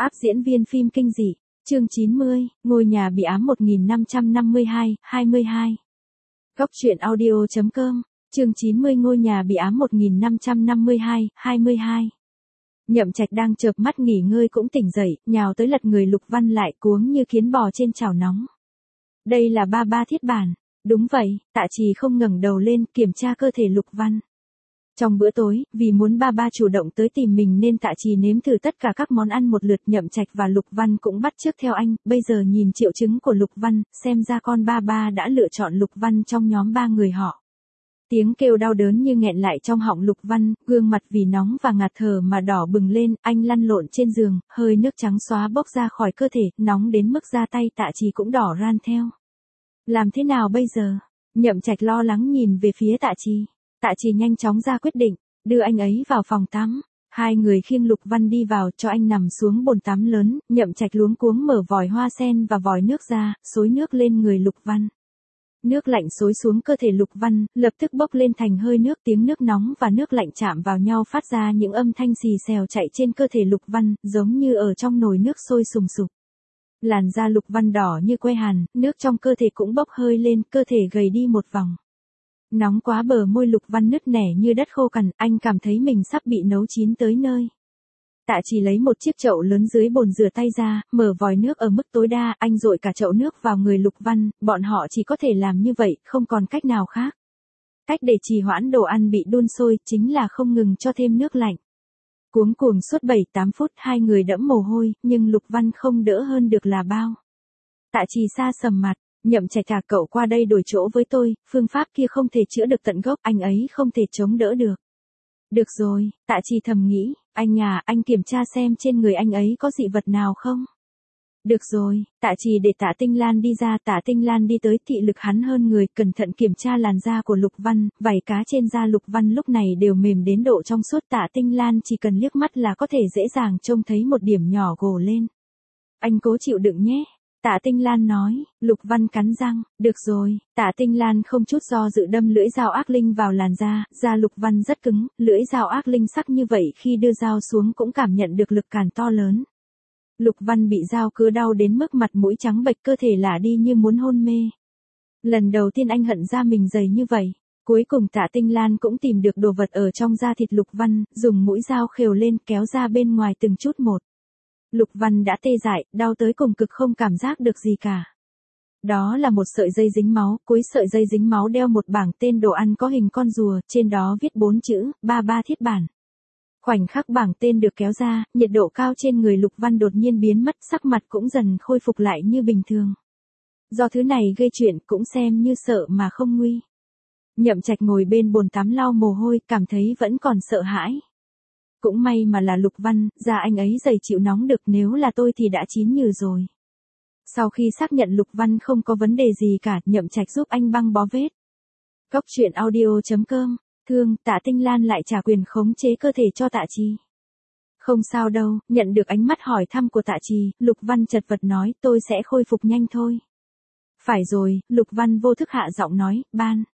Áp diễn viên phim kinh dị, chương 90, ngôi nhà bị ám 1552, 22. Góc truyện audio.com, chương 90 ngôi nhà bị ám 1552, 22. Nhậm Trạch đang chợp mắt nghỉ ngơi cũng tỉnh dậy, nhào tới lật người Lục Văn lại cuống như kiến bò trên chảo nóng. Đây là ba thiết bản. Đúng vậy, Tạ Trì không ngẩng đầu lên kiểm tra cơ thể Lục Văn. Trong bữa tối, vì muốn ba chủ động tới tìm mình nên Tạ Trì nếm thử tất cả các món ăn một lượt. Nhậm Trạch và Lục Văn cũng bắt chước theo anh, bây giờ nhìn triệu chứng của Lục Văn, xem ra con ba đã lựa chọn Lục Văn trong nhóm ba người họ. Tiếng kêu đau đớn như nghẹn lại trong họng Lục Văn, gương mặt vì nóng và ngạt thở mà đỏ bừng lên, anh lăn lộn trên giường, hơi nước trắng xóa bốc ra khỏi cơ thể, nóng đến mức da tay Tạ Trì cũng đỏ ran theo. Làm thế nào bây giờ? Nhậm Trạch lo lắng nhìn về phía Tạ Trì. Tạ Trì nhanh chóng ra quyết định, đưa anh ấy vào phòng tắm. Hai người khiêng Lục Văn đi vào cho anh nằm xuống bồn tắm lớn, Nhậm Trạch luống cuống mở vòi hoa sen và vòi nước ra, xối nước lên người Lục Văn. Nước lạnh xối xuống cơ thể Lục Văn, lập tức bốc lên thành hơi nước, tiếng nước nóng và nước lạnh chạm vào nhau phát ra những âm thanh xì xèo chạy trên cơ thể Lục Văn, giống như ở trong nồi nước sôi sùng sục. Làn da Lục Văn đỏ như que hàn, nước trong cơ thể cũng bốc hơi lên, cơ thể gầy đi một vòng. Nóng quá bờ môi Lục Văn nứt nẻ như đất khô cằn, anh cảm thấy mình sắp bị nấu chín tới nơi. Tạ Trì lấy một chiếc chậu lớn dưới bồn rửa tay ra, mở vòi nước ở mức tối đa, anh dội cả chậu nước vào người Lục Văn, bọn họ chỉ có thể làm như vậy, không còn cách nào khác. Cách để trì hoãn đồ ăn bị đun sôi, chính là không ngừng cho thêm nước lạnh. Cuống cuồng suốt 7-8 phút, hai người đẫm mồ hôi, nhưng Lục Văn không đỡ hơn được là bao. Tạ Trì xa sầm mặt. Nhậm Trạch à, cậu qua đây đổi chỗ với tôi, phương pháp kia không thể chữa được tận gốc, anh ấy không thể chống đỡ được. Được rồi, Tạ Trì thầm nghĩ, anh kiểm tra xem trên người anh ấy có dị vật nào không? Được rồi, Tạ Trì để Tạ Tinh Lan đi ra, Tạ Tinh Lan đi tới, thị lực hắn hơn người, cẩn thận kiểm tra làn da của Lục Văn, vảy cá trên da Lục Văn lúc này đều mềm đến độ trong suốt, Tạ Tinh Lan chỉ cần liếc mắt là có thể dễ dàng trông thấy một điểm nhỏ gồ lên. Anh cố chịu đựng nhé. Tạ Tinh Lan nói. Lục Văn cắn răng, được rồi. Tạ Tinh Lan không chút do dự đâm lưỡi dao ác linh vào làn da, da Lục Văn rất cứng, lưỡi dao ác linh sắc như vậy khi đưa dao xuống cũng cảm nhận được lực cản to lớn. Lục Văn bị dao cứa đau đến mức mặt mũi trắng bệch, cơ thể lả đi như muốn hôn mê. Lần đầu tiên anh hận da mình dày như vậy. Cuối cùng Tạ Tinh Lan cũng tìm được đồ vật ở trong da thịt Lục Văn, dùng mũi dao khều lên kéo ra bên ngoài từng chút một. Lục Văn đã tê dại, đau tới cùng cực không cảm giác được gì cả. Đó là một sợi dây dính máu, cuối sợi dây dính máu đeo một bảng tên đồ ăn có hình con rùa, trên đó viết 4 chữ, ba thiết bản. Khoảnh khắc bảng tên được kéo ra, nhiệt độ cao trên người Lục Văn đột nhiên biến mất, sắc mặt cũng dần khôi phục lại như bình thường. Do thứ này gây chuyện cũng xem như sợ mà không nguy. Nhậm Trạch ngồi bên bồn tắm lau mồ hôi, cảm thấy vẫn còn sợ hãi. Cũng may mà là Lục Văn, da anh ấy dày chịu nóng được, nếu là tôi thì đã chín nhừ rồi. Sau khi xác nhận Lục Văn không có vấn đề gì cả, Nhậm Trạch giúp anh băng bó vết. Góc truyện audio.com, Tạ Tinh Lan lại trả quyền khống chế cơ thể cho Tạ Trì. Không sao đâu, nhận được ánh mắt hỏi thăm của Tạ Trì, Lục Văn chật vật nói, tôi sẽ khôi phục nhanh thôi. Phải rồi, Lục Văn vô thức hạ giọng nói,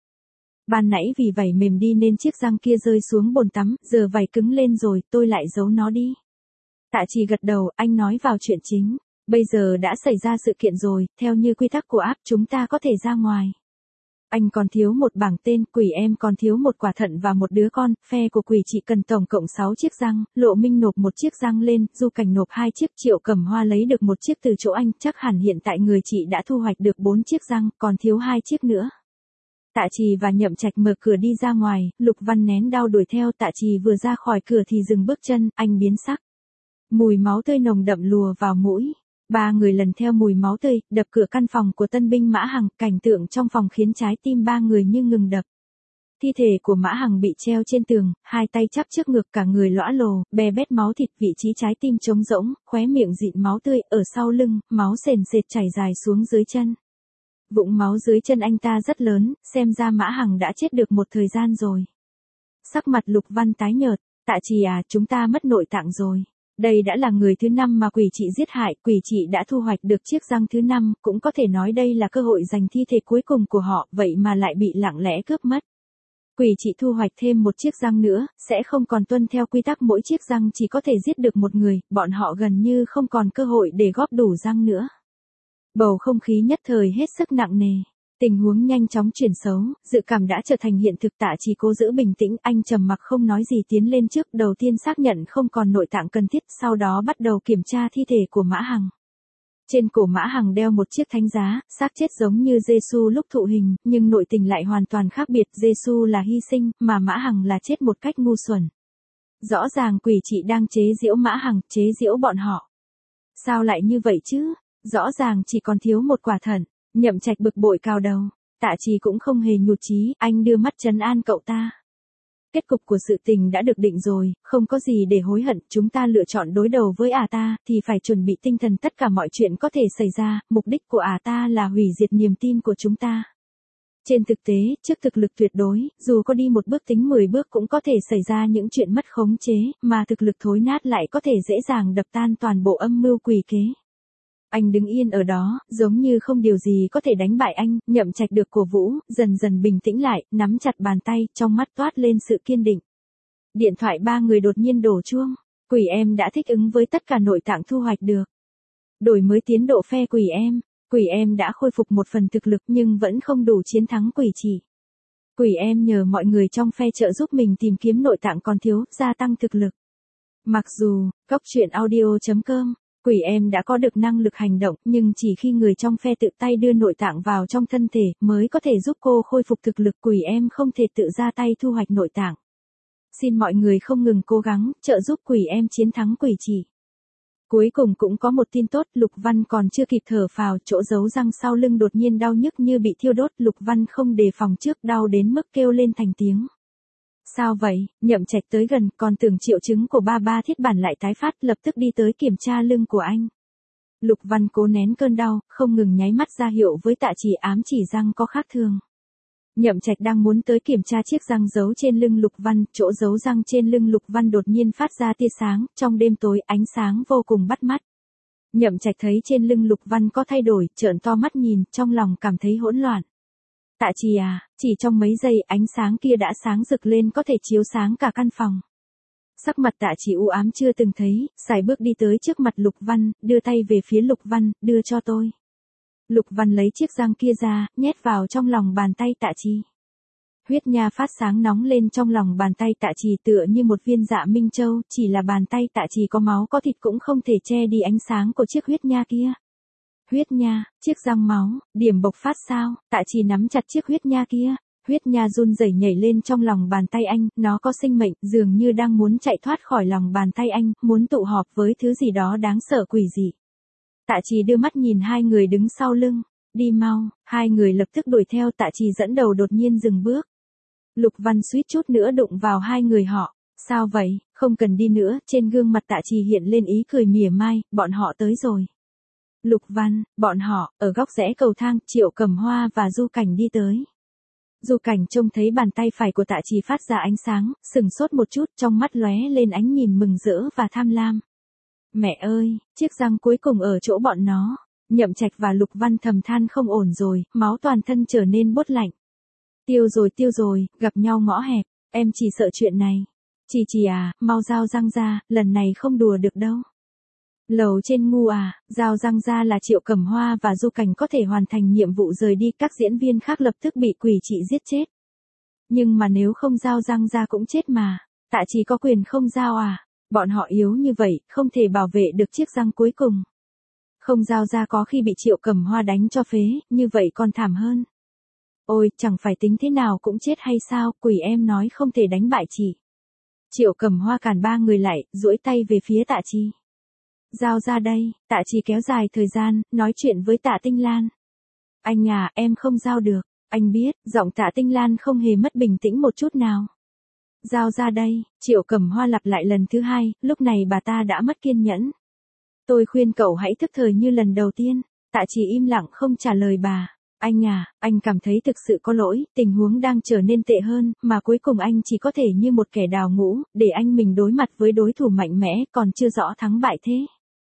Ban nãy vì vảy mềm đi nên chiếc răng kia rơi xuống bồn tắm, giờ vảy cứng lên rồi, tôi lại giấu nó đi. Tạ Trì gật đầu, anh nói vào chuyện chính. Bây giờ đã xảy ra sự kiện rồi, theo như quy tắc của áp chúng ta có thể ra ngoài. Anh còn thiếu một bảng tên, Quỷ em còn thiếu một quả thận và một đứa con, phe của Quỷ chị cần tổng cộng 6 chiếc răng, Lộ Minh nộp một chiếc răng lên, Du Cảnh nộp 2 chiếc, Triệu Cẩm Hoa lấy được một chiếc từ chỗ anh, chắc hẳn hiện tại người chị đã thu hoạch được 4 chiếc răng, còn thiếu 2 chiếc nữa. Tạ Trì và Nhậm Trạch mở cửa đi ra ngoài, Lục Văn nén đau đuổi theo, Tạ Trì vừa ra khỏi cửa thì dừng bước chân, anh biến sắc. Mùi máu tươi nồng đậm lùa vào mũi. Ba người lần theo mùi máu tươi, đập cửa căn phòng của tân binh Mã Hằng, cảnh tượng trong phòng khiến trái tim ba người như ngừng đập. Thi thể của Mã Hằng bị treo trên tường, hai tay chắp trước ngực, cả người lõa lồ, bè bét máu thịt, vị trí trái tim trống rỗng, khóe miệng dịn máu tươi, ở sau lưng, máu sền sệt chảy dài xuống dưới chân. Vũng máu dưới chân anh ta rất lớn, xem ra Mã Hằng đã chết được một thời gian rồi. Sắc mặt Lục Văn tái nhợt, Tạ Trì à, chúng ta mất nội tạng rồi. Đây đã là người thứ 5 mà Quỷ chị giết hại, Quỷ chị đã thu hoạch được chiếc răng thứ 5, cũng có thể nói đây là cơ hội giành thi thể cuối cùng của họ, vậy mà lại bị lặng lẽ cướp mất. Quỷ chị thu hoạch thêm một chiếc răng nữa, sẽ không còn tuân theo quy tắc mỗi chiếc răng chỉ có thể giết được một người, bọn họ gần như không còn cơ hội để góp đủ răng nữa. Bầu không khí nhất thời hết sức nặng nề. Tình huống nhanh chóng chuyển xấu, dự cảm đã trở thành hiện thực. Tạ Trì cố giữ bình tĩnh, anh trầm mặc không nói gì tiến lên trước, đầu tiên xác nhận không còn nội tạng cần thiết, sau đó bắt đầu kiểm tra thi thể của Mã Hằng. Trên cổ Mã Hằng đeo một chiếc thánh giá, xác chết giống như Giêsu lúc thụ hình, nhưng nội tình lại hoàn toàn khác biệt. Giêsu là hy sinh, mà Mã Hằng là chết một cách ngu xuẩn. Rõ ràng quỷ chị đang chế giễu Mã Hằng, chế giễu bọn họ. Sao lại như vậy chứ? Rõ ràng chỉ còn thiếu một quả thận. Nhậm Trạch bực bội cào đầu. Tạ Trì cũng không hề nhụt chí, anh đưa mắt trấn an cậu ta. Kết cục của sự tình đã được định rồi, không có gì để hối hận, chúng ta lựa chọn đối đầu với ta, thì phải chuẩn bị tinh thần tất cả mọi chuyện có thể xảy ra, mục đích của ta là hủy diệt niềm tin của chúng ta. Trên thực tế, trước thực lực tuyệt đối, dù có đi một bước tính 10 bước cũng có thể xảy ra những chuyện mất khống chế, mà thực lực thối nát lại có thể dễ dàng đập tan toàn bộ âm mưu quỷ kế. Anh đứng yên ở đó, giống như không điều gì có thể đánh bại anh. Nhậm Trạch được cổ vũ, dần dần bình tĩnh lại, nắm chặt bàn tay, trong mắt toát lên sự kiên định. Điện thoại ba người đột nhiên đổ chuông. Quỷ em đã thích ứng với tất cả nội tạng thu hoạch được. Đổi mới tiến độ phe quỷ em. Quỷ em đã khôi phục một phần thực lực nhưng vẫn không đủ chiến thắng quỷ chỉ. Quỷ em nhờ mọi người trong phe trợ giúp mình tìm kiếm nội tạng còn thiếu, gia tăng thực lực. Mặc dù, Cốc Truyện Audio.com, quỷ em đã có được năng lực hành động, nhưng chỉ khi người trong phe tự tay đưa nội tạng vào trong thân thể, mới có thể giúp cô khôi phục thực lực. Quỷ em không thể tự ra tay thu hoạch nội tạng. Xin mọi người không ngừng cố gắng, trợ giúp quỷ em chiến thắng quỷ chỉ. Cuối cùng cũng có một tin tốt, Lục Văn còn chưa kịp thở phào, chỗ giấu răng sau lưng đột nhiên đau nhức như bị thiêu đốt. Lục Văn không đề phòng trước, đau đến mức kêu lên thành tiếng. Sao vậy? Nhậm Trạch tới gần, còn tưởng triệu chứng của ba Thiết Bản lại tái phát, lập tức đi tới kiểm tra lưng của anh. Lục Văn cố nén cơn đau, không ngừng nháy mắt ra hiệu với Tạ Trì, ám chỉ răng có khác thường. Nhậm Trạch đang muốn tới kiểm tra chiếc răng giấu trên lưng Lục Văn, chỗ giấu răng trên lưng Lục Văn đột nhiên phát ra tia sáng, trong đêm tối ánh sáng vô cùng bắt mắt. Nhậm Trạch thấy trên lưng Lục Văn có thay đổi, trợn to mắt nhìn, trong lòng cảm thấy hỗn loạn. Tạ Trì à, chỉ trong mấy giây ánh sáng kia đã sáng rực lên, có thể chiếu sáng cả căn phòng. Sắc mặt Tạ Trì u ám chưa từng thấy, sải bước đi tới trước mặt Lục Văn, đưa tay về phía Lục Văn, đưa cho tôi. Lục Văn lấy chiếc răng kia ra, nhét vào trong lòng bàn tay Tạ Trì. Huyết nha phát sáng nóng lên trong lòng bàn tay Tạ Trì tựa như một viên dạ minh châu, chỉ là bàn tay Tạ Trì có máu có thịt cũng không thể che đi ánh sáng của chiếc huyết nha kia. Huyết nha, chiếc răng máu, điểm bộc phát sao? Tạ Trì nắm chặt chiếc huyết nha kia. Huyết nha run rẩy nhảy lên trong lòng bàn tay anh, nó có sinh mệnh, dường như đang muốn chạy thoát khỏi lòng bàn tay anh, muốn tụ họp với thứ gì đó đáng sợ quỷ dị. Tạ Trì đưa mắt nhìn hai người đứng sau lưng. Đi mau, hai người lập tức đuổi theo. Tạ Trì dẫn đầu đột nhiên dừng bước. Lục Văn suýt chút nữa đụng vào hai người họ. Sao vậy, không cần đi nữa. Trên gương mặt Tạ Trì hiện lên ý cười mỉa mai, bọn họ tới rồi. Lục Văn, bọn họ, ở góc rẽ cầu thang, Triệu Cẩm Hoa và Du Cảnh đi tới. Du Cảnh trông thấy bàn tay phải của Tạ Trì phát ra ánh sáng, sừng sốt một chút, trong mắt lóe lên ánh nhìn mừng rỡ và tham lam. Mẹ ơi, chiếc răng cuối cùng ở chỗ bọn nó. Nhậm Trạch và Lục Văn thầm than không ổn rồi, máu toàn thân trở nên bốt lạnh. Tiêu rồi, gặp nhau ngõ hẹp, em chỉ sợ chuyện này. Trì à, mau giao răng ra, lần này không đùa được đâu. Lầu trên ngu à, giao răng ra là Triệu Cẩm Hoa và Du Cảnh có thể hoàn thành nhiệm vụ rời đi, các diễn viên khác lập tức bị quỷ chị giết chết. Nhưng mà nếu không giao răng ra cũng chết mà, Tạ Trì có quyền không giao à, bọn họ yếu như vậy, không thể bảo vệ được chiếc răng cuối cùng. Không giao ra có khi bị Triệu Cẩm Hoa đánh cho phế, như vậy còn thảm hơn. Ôi, chẳng phải tính thế nào cũng chết hay sao, quỷ em nói không thể đánh bại chị. Triệu Cẩm Hoa cản ba người lại, duỗi tay về phía Tạ Trì. Giao ra đây, Tạ Trì kéo dài thời gian, nói chuyện với Tạ Tinh Lan. Anh à, em không giao được, anh biết, giọng Tạ Tinh Lan không hề mất bình tĩnh một chút nào. Giao ra đây, Triệu Cẩm Hoa lặp lại lần thứ hai, lúc này bà ta đã mất kiên nhẫn. Tôi khuyên cậu hãy thức thời như lần đầu tiên. Tạ Trì im lặng không trả lời bà. Anh à, anh cảm thấy thực sự có lỗi, tình huống đang trở nên tệ hơn, mà cuối cùng anh chỉ có thể như một kẻ đào ngũ, để anh mình đối mặt với đối thủ mạnh mẽ, còn chưa rõ thắng bại thế.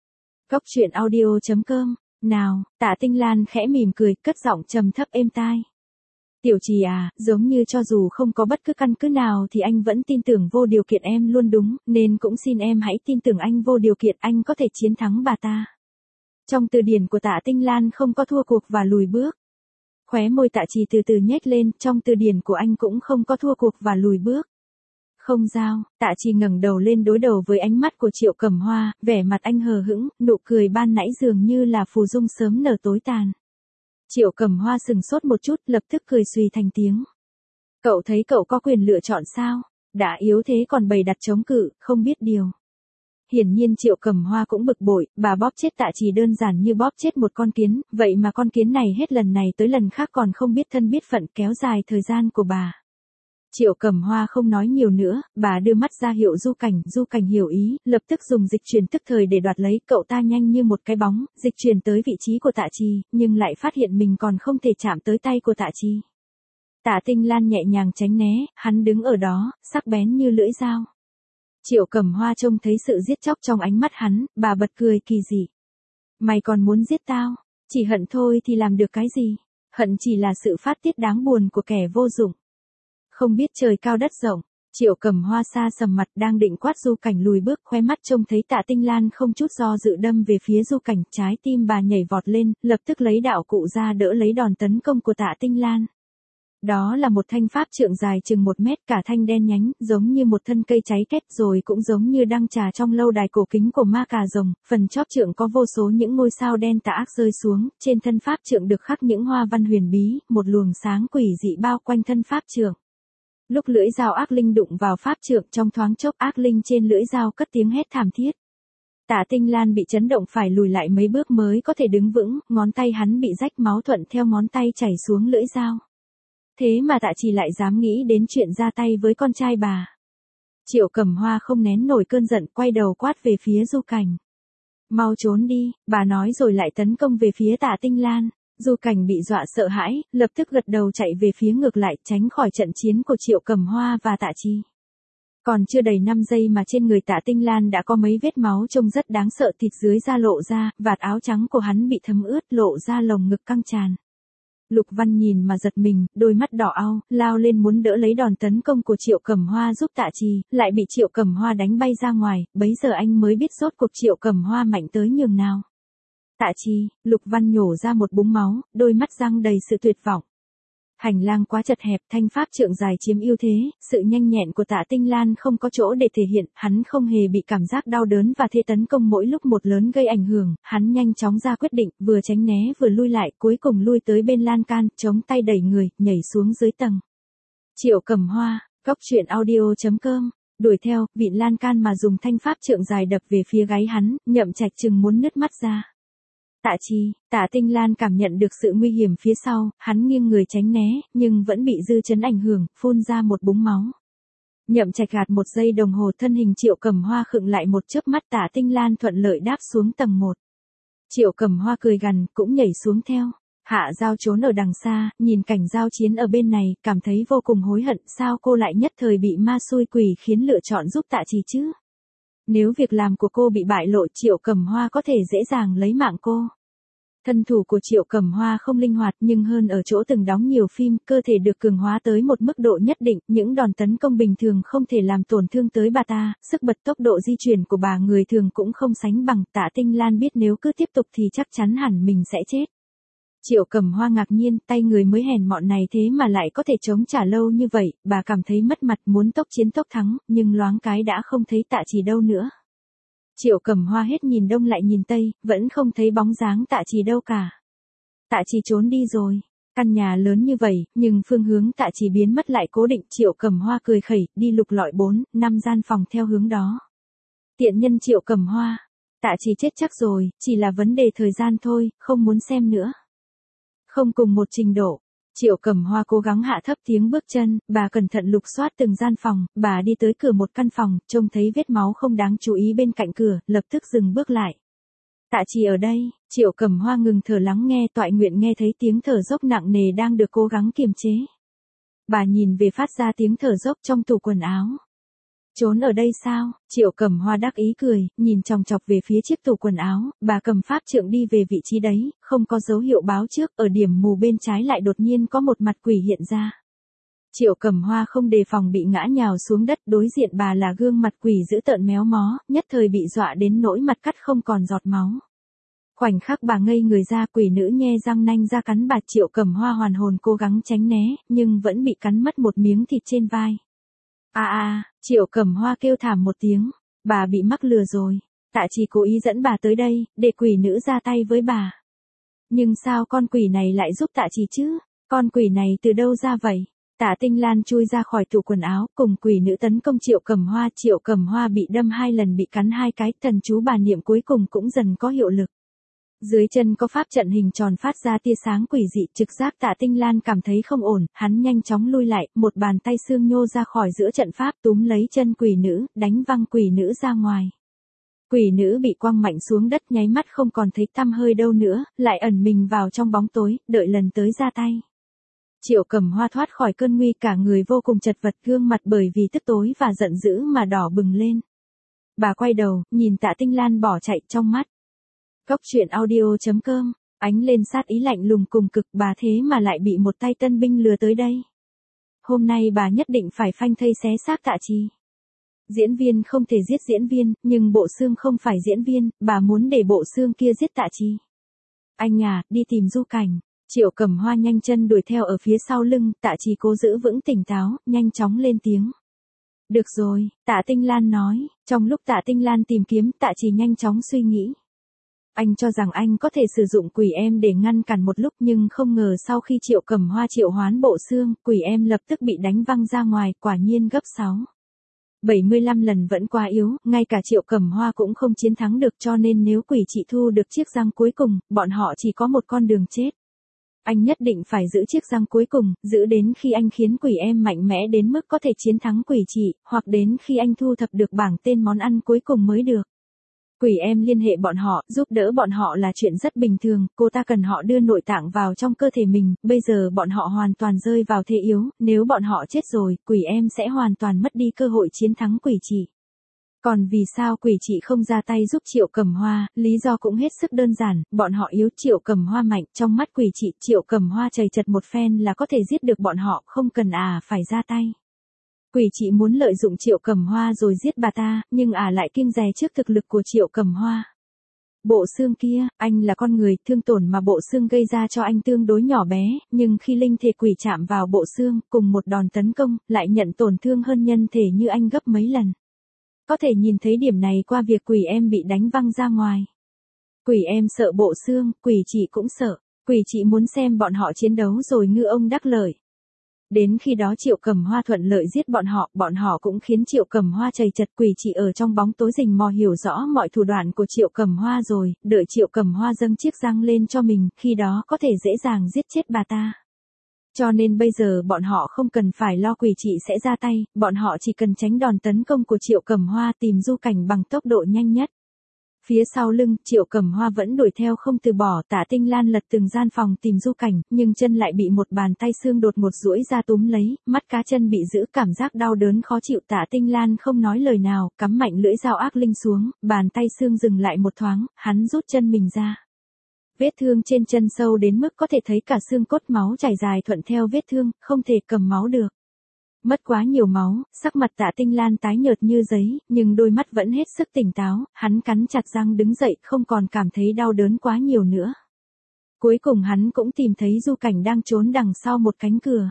Cốc Truyện Audio.com, nào, Tạ Tinh Lan khẽ mỉm cười, cất giọng trầm thấp êm tai. Tiểu Trì à, giống như cho dù không có bất cứ căn cứ nào thì anh vẫn tin tưởng vô điều kiện em luôn đúng, nên cũng xin em hãy tin tưởng anh vô điều kiện anh có thể chiến thắng bà ta. Trong từ điển của Tạ Tinh Lan không có thua cuộc và lùi bước. Khóe môi Tạ Trì từ từ nhếch lên, trong từ điển của anh cũng không có thua cuộc và lùi bước. Không giao, Tạ Trì ngẩng đầu lên đối đầu với ánh mắt của Triệu Cẩm Hoa, vẻ mặt anh hờ hững, nụ cười ban nãy dường như là phù dung sớm nở tối tàn. Triệu Cẩm Hoa sừng sốt một chút, lập tức cười xùy thành tiếng. Cậu thấy cậu có quyền lựa chọn sao? Đã yếu thế còn bày đặt chống cự, không biết điều. Hiển nhiên Triệu Cẩm Hoa cũng bực bội, bà bóp chết Tạ Trì đơn giản như bóp chết một con kiến, vậy mà con kiến này hết lần này tới lần khác còn không biết thân biết phận, kéo dài thời gian của bà. Triệu Cẩm Hoa không nói nhiều nữa, bà đưa mắt ra hiệu Du Cảnh hiểu ý, lập tức dùng dịch chuyển tức thời để đoạt lấy, cậu ta nhanh như một cái bóng, dịch chuyển tới vị trí của Tạ Trì, nhưng lại phát hiện mình còn không thể chạm tới tay của Tạ Trì. Tạ Tinh Lan nhẹ nhàng tránh né, hắn đứng ở đó, sắc bén như lưỡi dao. Triệu Cẩm Hoa trông thấy sự giết chóc trong ánh mắt hắn, bà bật cười kỳ dị. Mày còn muốn giết tao? Chỉ hận thôi thì làm được cái gì? Hận chỉ là sự phát tiết đáng buồn của kẻ vô dụng. Không biết trời cao đất rộng, Triệu Cẩm Hoa xa sầm mặt đang định quát Du Cảnh lùi bước, khóe mắt trông thấy Tạ Tinh Lan không chút do dự đâm về phía Du Cảnh, trái tim bà nhảy vọt lên, lập tức lấy đạo cụ ra đỡ lấy đòn tấn công của Tạ Tinh Lan. Đó là một thanh pháp trượng dài chừng 1 mét, cả thanh đen nhánh, giống như một thân cây cháy kết, rồi cũng giống như đăng trà trong lâu đài cổ kính của ma cà rồng, phần chóp trượng có vô số những ngôi sao đen tà ác rơi xuống, trên thân pháp trượng được khắc những hoa văn huyền bí, một luồng sáng quỷ dị bao quanh thân pháp trượng. Lúc lưỡi dao ác linh đụng vào pháp trượng, trong thoáng chốc ác linh trên lưỡi dao cất tiếng hét thảm thiết. Tạ Tinh Lan bị chấn động phải lùi lại mấy bước mới có thể đứng vững, ngón tay hắn bị rách, máu thuận theo ngón tay chảy xuống lưỡi dao. Thế mà Tạ Trì lại dám nghĩ đến chuyện ra tay với con trai bà. Triệu Cẩm Hoa không nén nổi cơn giận, quay đầu quát về phía Du Cảnh. Mau trốn đi, bà nói rồi lại tấn công về phía Tạ Tinh Lan. Du Cảnh bị dọa sợ hãi, lập tức gật đầu chạy về phía ngược lại, tránh khỏi trận chiến của Triệu Cẩm Hoa và Tạ Trì. Còn chưa đầy 5 giây mà trên người Tạ Tinh Lan đã có mấy vết máu trông rất đáng sợ, thịt dưới da lộ ra, vạt áo trắng của hắn bị thấm ướt, lộ ra lồng ngực căng tràn. Lục Văn nhìn mà giật mình, đôi mắt đỏ au, lao lên muốn đỡ lấy đòn tấn công của Triệu Cẩm Hoa giúp Tạ Trì, lại bị Triệu Cẩm Hoa đánh bay ra ngoài, bấy giờ anh mới biết rốt cuộc Triệu Cẩm Hoa mạnh tới nhường nào. Tạ Trì, Lục Văn nhổ ra một búng máu, đôi mắt răng đầy sự tuyệt vọng. Hành lang quá chật hẹp, thanh pháp trượng dài chiếm ưu thế, sự nhanh nhẹn của Tạ Tinh Lan không có chỗ để thể hiện, hắn không hề bị cảm giác đau đớn và thế tấn công mỗi lúc một lớn gây ảnh hưởng, hắn nhanh chóng ra quyết định, vừa tránh né vừa lui lại, cuối cùng lui tới bên lan can, chống tay đẩy người, nhảy xuống dưới tầng. Triệu Cẩm Hoa, goctruyện.audio.com, đuổi theo, vịn lan can mà dùng thanh pháp trượng dài đập về phía gáy hắn, Nhậm Trạch chừng muốn nứt mắt ra. Tạ Trì, Tạ Tinh Lan cảm nhận được sự nguy hiểm phía sau, hắn nghiêng người tránh né, nhưng vẫn bị dư chấn ảnh hưởng, phun ra một búng máu. Nhậm Trạch gạt 1 giây đồng hồ, thân hình Triệu Cẩm Hoa khựng lại một chớp mắt, Tạ Tinh Lan thuận lợi đáp xuống tầng 1. Triệu Cẩm Hoa cười gằn, cũng nhảy xuống theo. Hạ Giao trốn ở đằng xa, nhìn cảnh giao chiến ở bên này, cảm thấy vô cùng hối hận, sao cô lại nhất thời bị ma xui quỷ khiến lựa chọn giúp Tạ Trì chứ? Nếu việc làm của cô bị bại lộ, Triệu Cẩm Hoa có thể dễ dàng lấy mạng cô. Thân thủ của Triệu Cẩm Hoa không linh hoạt, nhưng hơn ở chỗ từng đóng nhiều phim, cơ thể được cường hóa tới một mức độ nhất định, những đòn tấn công bình thường không thể làm tổn thương tới bà ta, sức bật tốc độ di chuyển của bà người thường cũng không sánh bằng. Tạ Tinh Lan biết nếu cứ tiếp tục thì chắc chắn hẳn mình sẽ chết. Triệu Cẩm Hoa ngạc nhiên, tay người mới hèn mọn này thế mà lại có thể chống trả lâu như vậy, bà cảm thấy mất mặt, muốn tốc chiến tốc thắng, nhưng loáng cái đã không thấy Tạ Trì đâu nữa. Triệu Cẩm Hoa hết nhìn đông lại nhìn tây, vẫn không thấy bóng dáng Tạ Trì đâu cả. Tạ Trì trốn đi rồi. Căn nhà lớn như vậy, nhưng phương hướng Tạ Trì biến mất lại cố định. Triệu Cẩm Hoa cười khẩy, đi lục lọi 4, 5 gian phòng theo hướng đó. Tiện nhân Triệu Cẩm Hoa. Tạ Trì chết chắc rồi, chỉ là vấn đề thời gian thôi, không muốn xem nữa. Không cùng một trình độ. Triệu Cẩm Hoa cố gắng hạ thấp tiếng bước chân, bà cẩn thận lục soát từng gian phòng, bà đi tới cửa một căn phòng, trông thấy vết máu không đáng chú ý bên cạnh cửa, lập tức dừng bước lại. Tạ Trì ở đây, Triệu Cẩm Hoa ngừng thở lắng nghe, toại nguyện nghe thấy tiếng thở dốc nặng nề đang được cố gắng kiềm chế. Bà nhìn về phát ra tiếng thở dốc trong tủ quần áo. Trốn ở đây sao? Triệu Cẩm Hoa đắc ý cười, nhìn chòng chọc về phía chiếc tủ quần áo, bà cầm pháp trượng đi về vị trí đấy, không có dấu hiệu báo trước, ở điểm mù bên trái lại đột nhiên có một mặt quỷ hiện ra. Triệu Cẩm Hoa không đề phòng bị ngã nhào xuống đất, đối diện bà là gương mặt quỷ dữ tợn méo mó, nhất thời bị dọa đến nỗi mặt cắt không còn giọt máu. Khoảnh khắc bà ngây người ra, quỷ nữ nhe răng nanh ra cắn bà. Triệu Cẩm Hoa hoàn hồn cố gắng tránh né, nhưng vẫn bị cắn mất một miếng thịt trên vai. Triệu Cẩm Hoa kêu thảm một tiếng, bà bị mắc lừa rồi, Tạ Trì cố ý dẫn bà tới đây, để quỷ nữ ra tay với bà. Nhưng sao con quỷ này lại giúp Tạ Trì chứ? Con quỷ này từ đâu ra vậy? Tạ Tinh Lan chui ra khỏi tủ quần áo, cùng quỷ nữ tấn công Triệu Cẩm Hoa. Triệu Cẩm Hoa bị đâm 2 lần, bị cắn 2 cái, thần chú bà niệm cuối cùng cũng dần có hiệu lực. Dưới chân có pháp trận hình tròn phát ra tia sáng quỷ dị, trực giác Tạ Tinh Lan cảm thấy không ổn, hắn nhanh chóng lui lại, một bàn tay xương nhô ra khỏi giữa trận pháp túm lấy chân quỷ nữ, đánh văng quỷ nữ ra ngoài. Quỷ nữ bị quăng mạnh xuống đất, nháy mắt không còn thấy tăm hơi đâu nữa, lại ẩn mình vào trong bóng tối, đợi lần tới ra tay. Triệu Cẩm Hoa thoát khỏi cơn nguy, cả người vô cùng chật vật, gương mặt bởi vì tức tối và giận dữ mà đỏ bừng lên. Bà quay đầu, nhìn Tạ Tinh Lan bỏ chạy, trong mắt Cốc truyện audio.com, ánh lên sát ý lạnh lùng cùng cực, bà thế mà lại bị một tay tân binh lừa tới đây. Hôm nay bà nhất định phải phanh thây xé xác Tạ Trì. Diễn viên không thể giết diễn viên, nhưng bộ xương không phải diễn viên, bà muốn để bộ xương kia giết Tạ Trì. Anh à, đi tìm Du Cảnh. Triệu Cẩm Hoa nhanh chân đuổi theo ở phía sau lưng, Tạ Trì cố giữ vững tỉnh táo, nhanh chóng lên tiếng. Được rồi, Tạ Tinh Lan nói. Trong lúc Tạ Tinh Lan tìm kiếm, Tạ Trì nhanh chóng suy nghĩ. Anh cho rằng anh có thể sử dụng quỷ em để ngăn cản một lúc, nhưng không ngờ sau khi Triệu Cẩm Hoa triệu hoán bộ xương, quỷ em lập tức bị đánh văng ra ngoài, quả nhiên gấp 75 lần vẫn quá yếu, ngay cả Triệu Cẩm Hoa cũng không chiến thắng được, cho nên nếu quỷ chị thu được chiếc răng cuối cùng, bọn họ chỉ có một con đường chết. Anh nhất định phải giữ chiếc răng cuối cùng, giữ đến khi anh khiến quỷ em mạnh mẽ đến mức có thể chiến thắng quỷ chị, hoặc đến khi anh thu thập được bảng tên món ăn cuối cùng mới được. Quỷ em liên hệ bọn họ, giúp đỡ bọn họ là chuyện rất bình thường, cô ta cần họ đưa nội tạng vào trong cơ thể mình, bây giờ bọn họ hoàn toàn rơi vào thế yếu, nếu bọn họ chết rồi, quỷ em sẽ hoàn toàn mất đi cơ hội chiến thắng quỷ chị. Còn vì sao quỷ chị không ra tay giúp Triệu Cẩm Hoa, lý do cũng hết sức đơn giản, bọn họ yếu, Triệu Cẩm Hoa mạnh, trong mắt quỷ chị, Triệu Cẩm Hoa chầy chật một phen là có thể giết được bọn họ, không cần phải ra tay. Quỷ chị muốn lợi dụng Triệu Cẩm Hoa rồi giết bà ta, nhưng lại kiêng dè trước thực lực của Triệu Cẩm Hoa. Bộ xương kia, anh là con người, thương tổn mà bộ xương gây ra cho anh tương đối nhỏ bé, nhưng khi linh thể quỷ chạm vào bộ xương, cùng một đòn tấn công, lại nhận tổn thương hơn nhân thể như anh gấp mấy lần. Có thể nhìn thấy điểm này qua việc quỷ em bị đánh văng ra ngoài. Quỷ em sợ bộ xương, quỷ chị cũng sợ. Quỷ chị muốn xem bọn họ chiến đấu rồi ngư ông đắc lợi. Đến khi đó Triệu Cẩm Hoa thuận lợi giết bọn họ cũng khiến Triệu Cẩm Hoa chầy chật. Quỷ chị ở trong bóng tối rình mò hiểu rõ mọi thủ đoạn của Triệu Cẩm Hoa rồi, đợi Triệu Cẩm Hoa dâng chiếc răng lên cho mình, khi đó có thể dễ dàng giết chết bà ta. Cho nên bây giờ bọn họ không cần phải lo quỷ chị sẽ ra tay, bọn họ chỉ cần tránh đòn tấn công của Triệu Cẩm Hoa, tìm Du Cảnh bằng tốc độ nhanh nhất. Phía sau lưng, Triệu Cẩm Hoa vẫn đuổi theo không từ bỏ. Tạ Tinh Lan lật từng gian phòng tìm Du Cảnh, nhưng chân lại bị một bàn tay xương đột ngột duỗi ra túm lấy, mắt cá chân bị giữ, cảm giác đau đớn khó chịu. Tạ Tinh Lan không nói lời nào, cắm mạnh lưỡi dao ác linh xuống, bàn tay xương dừng lại một thoáng, hắn rút chân mình ra. Vết thương trên chân sâu đến mức có thể thấy cả xương cốt, máu chảy dài thuận theo vết thương, không thể cầm máu được. Mất quá nhiều máu, sắc mặt Tạ Tinh Lan tái nhợt như giấy, nhưng đôi mắt vẫn hết sức tỉnh táo, hắn cắn chặt răng đứng dậy, không còn cảm thấy đau đớn quá nhiều nữa. Cuối cùng hắn cũng tìm thấy Du Cảnh đang trốn đằng sau một cánh cửa.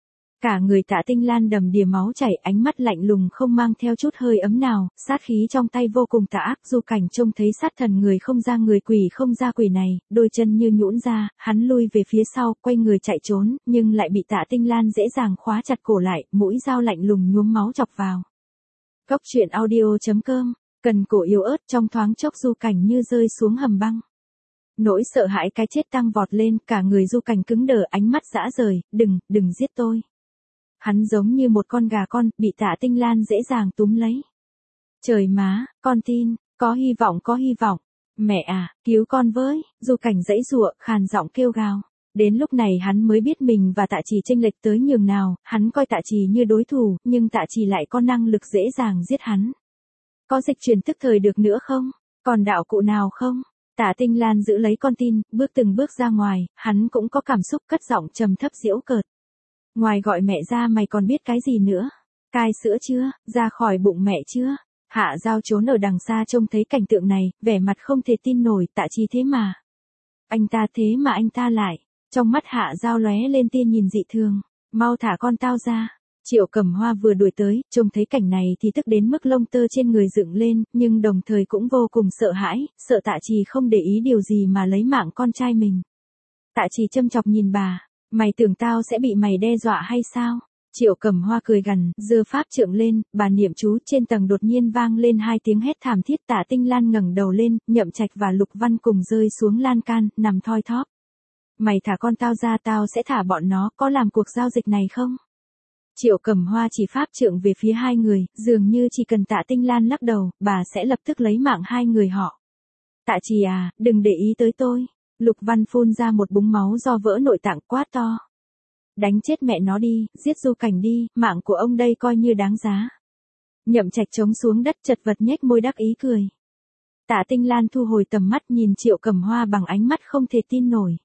Cả người Tạ Tinh Lan đầm đìa máu chảy, ánh mắt lạnh lùng không mang theo chút hơi ấm nào, sát khí trong tay vô cùng tà ác. Du Cảnh trông thấy sát thần người không ra người, quỷ không ra quỷ này, đôi chân như nhũn ra, hắn lui về phía sau, quay người chạy trốn, nhưng lại bị Tạ Tinh Lan dễ dàng khóa chặt cổ lại, mũi dao lạnh lùng nhuốm máu chọc vào. Cốc truyện audio.com, cần cổ yếu ớt, trong thoáng chốc Du Cảnh như rơi xuống hầm băng. Nỗi sợ hãi cái chết tăng vọt lên, cả người Du Cảnh cứng đờ, ánh mắt dã rời, đừng giết tôi. Hắn giống như một con gà con, bị Tạ Tinh Lan dễ dàng túm lấy. Trời má, con tin, có hy vọng. Mẹ à, cứu con với, Du Cảnh giãy giụa, khàn giọng kêu gào. Đến lúc này hắn mới biết mình và Tạ Trì chênh lệch tới nhường nào, hắn coi Tạ Trì như đối thủ, nhưng Tạ Trì lại có năng lực dễ dàng giết hắn. Có dịch chuyển tức thời được nữa không? Còn đạo cụ nào không? Tạ Tinh Lan giữ lấy con tin, bước từng bước ra ngoài, hắn cũng có cảm xúc cất giọng trầm thấp giễu cợt. Ngoài gọi mẹ ra mày còn biết cái gì nữa? Cai sữa chưa? Ra khỏi bụng mẹ chưa? Hạ Giao trốn ở đằng xa trông thấy cảnh tượng này, vẻ mặt không thể tin nổi, Tạ Trì thế mà. Anh ta lại. Trong mắt Hạ Giao lóe lên tia nhìn dị thường. Mau thả con tao ra. Triệu Cẩm Hoa vừa đuổi tới, trông thấy cảnh này thì tức đến mức lông tơ trên người dựng lên, nhưng đồng thời cũng vô cùng sợ hãi, sợ Tạ Trì không để ý điều gì mà lấy mạng con trai mình. Tạ Trì châm chọc nhìn bà, mày tưởng tao sẽ bị mày đe dọa hay sao? Triệu Cẩm Hoa cười gằn, giơ pháp trượng lên, bà niệm chú, trên tầng đột nhiên vang lên 2 tiếng hét thảm thiết. Tạ Tinh Lan ngẩng đầu lên, Nhậm Trạch và Lục Văn cùng rơi xuống lan can, nằm thoi thóp. Mày thả con tao ra, tao sẽ thả bọn nó, có làm cuộc giao dịch này không? Triệu Cẩm Hoa chỉ pháp trượng về phía 2 người, dường như chỉ cần Tạ Tinh Lan lắc đầu, bà sẽ lập tức lấy mạng 2 người họ. Tạ Trì à, đừng để ý tới tôi. Lục Văn phun ra một búng máu do vỡ nội tạng, quát to. Đánh chết mẹ nó đi, giết Du Cảnh đi, mạng của ông đây coi như đáng giá. Nhậm Trạch chống xuống đất chật vật nhếch môi đắc ý cười. Tạ Tinh Lan thu hồi tầm mắt nhìn Triệu Cẩm Hoa bằng ánh mắt không thể tin nổi.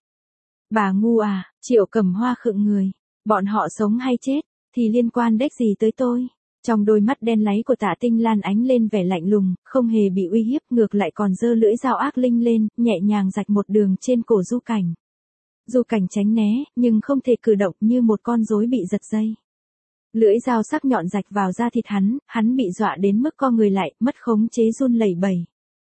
Bà ngu à? Triệu Cẩm Hoa khựng người. Bọn họ sống hay chết, thì liên quan đếch gì tới tôi. Trong đôi mắt đen láy của Tạ Tinh Lan ánh lên vẻ lạnh lùng, không hề bị uy hiếp, ngược lại còn giơ lưỡi dao ác linh lên, nhẹ nhàng rạch một đường trên cổ Du Cảnh. Du Cảnh tránh né, nhưng không thể cử động, như một con rối bị giật dây. Lưỡi dao sắc nhọn rạch vào da thịt hắn bị dọa đến mức co người lại, mất khống chế run lẩy bẩy.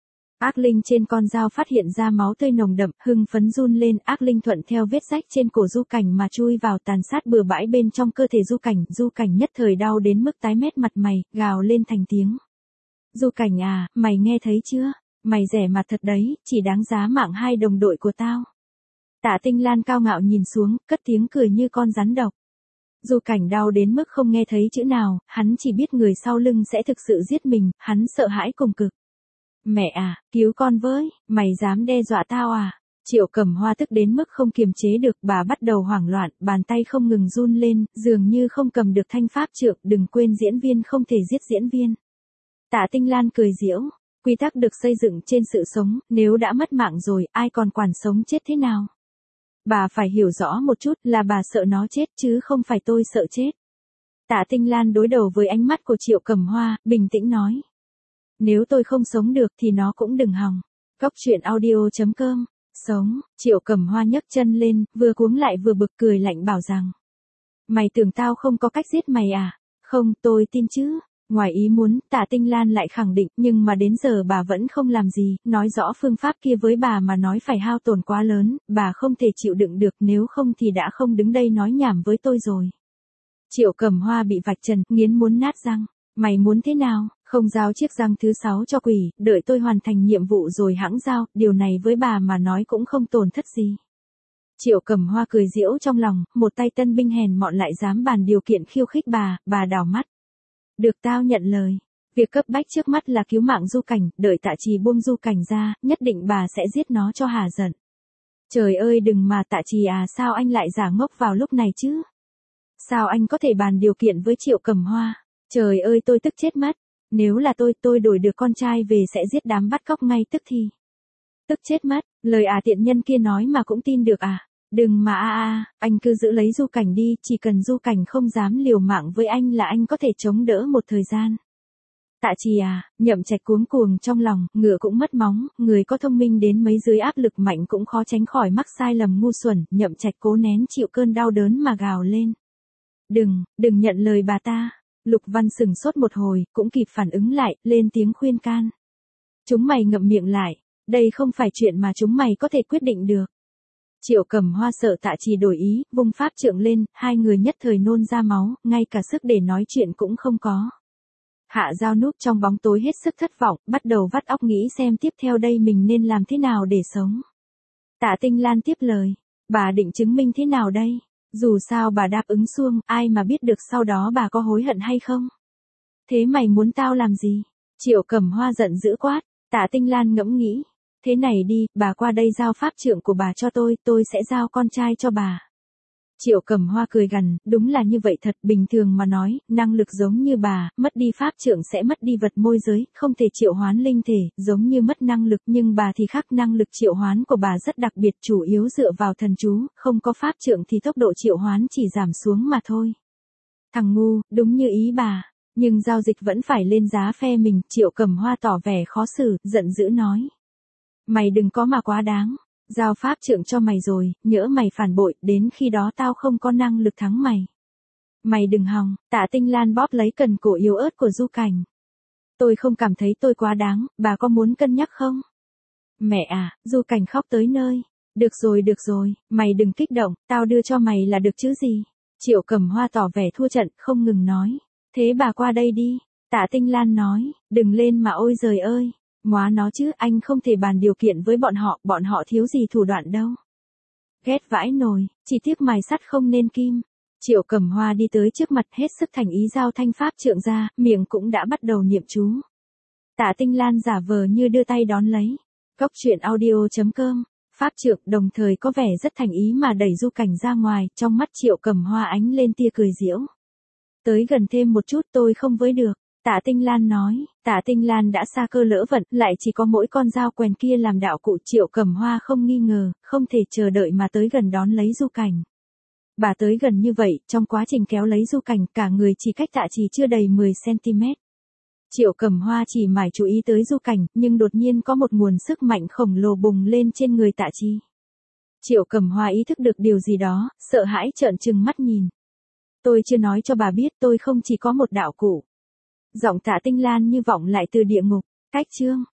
Ác linh trên con dao phát hiện ra máu tươi nồng đậm, hưng phấn run lên, ác linh thuận theo vết rách trên cổ Du Cảnh mà chui vào, tàn sát bừa bãi bên trong cơ thể Du Cảnh nhất thời đau đến mức tái mét mặt mày, gào lên thành tiếng. Du Cảnh à, mày nghe thấy chưa? Mày rẻ mặt thật đấy, chỉ đáng giá mạng 2 đồng đội của tao. Tạ Tinh Lan cao ngạo nhìn xuống, cất tiếng cười như con rắn độc. Du Cảnh đau đến mức không nghe thấy chữ nào, hắn chỉ biết người sau lưng sẽ thực sự giết mình, hắn sợ hãi cùng cực. Mẹ à, cứu con với, mày dám đe dọa tao à? Triệu Cẩm Hoa tức đến mức không kiềm chế được, bà bắt đầu hoảng loạn, bàn tay không ngừng run lên, dường như không cầm được thanh pháp trượng, đừng quên diễn viên không thể giết diễn viên. Tạ Tinh Lan cười giễu, quy tắc được xây dựng trên sự sống, nếu đã mất mạng rồi, ai còn quản sống chết thế nào? Bà phải hiểu rõ một chút, là bà sợ nó chết chứ không phải tôi sợ chết. Tạ Tinh Lan đối đầu với ánh mắt của Triệu Cẩm Hoa, bình tĩnh nói. Nếu tôi không sống được thì nó cũng đừng hòng. Cóc truyện audio.com. Sống. Triệu Cẩm Hoa nhấc chân lên, vừa cuống lại vừa bực, cười lạnh bảo rằng. Mày tưởng tao không có cách giết mày à? Không, tôi tin chứ. Ngoài ý muốn, Tạ Tinh Lan lại khẳng định, nhưng mà đến giờ bà vẫn không làm gì, nói rõ phương pháp kia với bà mà nói phải hao tổn quá lớn, bà không thể chịu đựng được, nếu không thì đã không đứng đây nói nhảm với tôi rồi. Triệu Cẩm Hoa bị vạch trần, nghiến muốn nát răng. Mày muốn thế nào? Không giao chiếc răng thứ 6 cho quỷ, đợi tôi hoàn thành nhiệm vụ rồi hãng giao, điều này với bà mà nói cũng không tổn thất gì. Triệu Cẩm Hoa cười giễu trong lòng, một tay tân binh hèn mọn lại dám bàn điều kiện khiêu khích bà đảo mắt. Được, tao nhận lời. Việc cấp bách trước mắt là cứu mạng Du Cảnh, đợi Tạ Trì buông Du Cảnh ra, nhất định bà sẽ giết nó cho hà giận. Trời ơi đừng mà Tạ Trì à, sao anh lại giả ngốc vào lúc này chứ? Sao anh có thể bàn điều kiện với Triệu Cẩm Hoa? Trời ơi tôi tức chết mất. Nếu là tôi đổi được con trai về sẽ giết đám bắt cóc ngay tức thì. Tức chết mất, lời tiện nhân kia nói mà cũng tin được à? Đừng mà anh cứ giữ lấy Du Cảnh đi, chỉ cần Du Cảnh không dám liều mạng với anh là anh có thể chống đỡ một thời gian. Tạ Trì à, Nhậm Trạch cuống cuồng trong lòng, ngựa cũng mất móng, người có thông minh đến mấy dưới áp lực mạnh cũng khó tránh khỏi mắc sai lầm ngu xuẩn, Nhậm Trạch cố nén chịu cơn đau đớn mà gào lên. Đừng nhận lời bà ta. Lục Văn sừng sốt một hồi, cũng kịp phản ứng lại, lên tiếng khuyên can. Chúng mày ngậm miệng lại, đây không phải chuyện mà chúng mày có thể quyết định được. Triệu Cẩm Hoa sợ Tạ Trì đổi ý, vung pháp trượng lên, 2 người nhất thời nôn ra máu, ngay cả sức để nói chuyện cũng không có. Hạ Giao núp trong bóng tối hết sức thất vọng, bắt đầu vắt óc nghĩ xem tiếp theo đây mình nên làm thế nào để sống. Tạ Tinh Lan tiếp lời, bà định chứng minh thế nào đây? Dù sao bà đáp ứng xuông, ai mà biết được sau đó bà có hối hận hay không? Thế mày muốn tao làm gì? Triệu Cẩm Hoa giận dữ quát, Tạ Tinh Lan ngẫm nghĩ. Thế này đi, bà qua đây giao pháp trượng của bà cho tôi sẽ giao con trai cho bà. Triệu Cẩm Hoa cười gằn, đúng là như vậy thật, bình thường mà nói, năng lực giống như bà, mất đi pháp trượng sẽ mất đi vật môi giới, không thể triệu hoán linh thể, giống như mất năng lực, nhưng bà thì khác, năng lực triệu hoán của bà rất đặc biệt, chủ yếu dựa vào thần chú, không có pháp trượng thì tốc độ triệu hoán chỉ giảm xuống mà thôi. Thằng ngu, đúng như ý bà, nhưng giao dịch vẫn phải lên giá phe mình, Triệu Cẩm Hoa tỏ vẻ khó xử, giận dữ nói. Mày đừng có mà quá đáng. Giao pháp trượng cho mày rồi, nhỡ mày phản bội, đến khi đó tao không có năng lực thắng mày. Mày đừng hòng, Tạ Tinh Lan bóp lấy cần cổ yếu ớt của Du Cảnh. Tôi không cảm thấy tôi quá đáng, bà có muốn cân nhắc không? Mẹ à, Du Cảnh khóc tới nơi. Được rồi, mày đừng kích động, tao đưa cho mày là được chứ gì. Triệu Cẩm Hoa tỏ vẻ thua trận, không ngừng nói. Thế bà qua đây đi. Tạ Tinh Lan nói, đừng lên mà ôi giời ơi. Móa nó chứ, anh không thể bàn điều kiện với bọn họ thiếu gì thủ đoạn đâu. Ghét vãi nồi, chỉ tiếc mài sắt không nên kim. Triệu Cẩm Hoa đi tới trước mặt hết sức thành ý giao thanh pháp trượng ra, miệng cũng đã bắt đầu niệm chú. Tạ Tinh Lan giả vờ như đưa tay đón lấy. Cốc truyện audio.com, pháp trượng đồng thời có vẻ rất thành ý mà đẩy Du Cảnh ra ngoài, trong mắt Triệu Cẩm Hoa ánh lên tia cười giễu. Tới gần thêm một chút tôi không với được. Tạ Tinh Lan nói, Tạ Tinh Lan đã xa cơ lỡ vận, lại chỉ có mỗi con dao quèn kia làm đạo cụ. Triệu Cẩm Hoa không nghi ngờ, không thể chờ đợi mà tới gần đón lấy Du Cảnh. Bà tới gần như vậy, trong quá trình kéo lấy Du Cảnh, cả người chỉ cách Tạ Trì chưa đầy 10cm. Triệu Cẩm Hoa chỉ mải chú ý tới Du Cảnh, nhưng đột nhiên có một nguồn sức mạnh khổng lồ bùng lên trên người Tạ Trì. Triệu Cẩm Hoa ý thức được điều gì đó, sợ hãi trợn trừng mắt nhìn. Tôi chưa nói cho bà biết tôi không chỉ có một đạo cụ. Giọng Tạ Tinh Lan như vọng lại từ địa ngục. Cách chương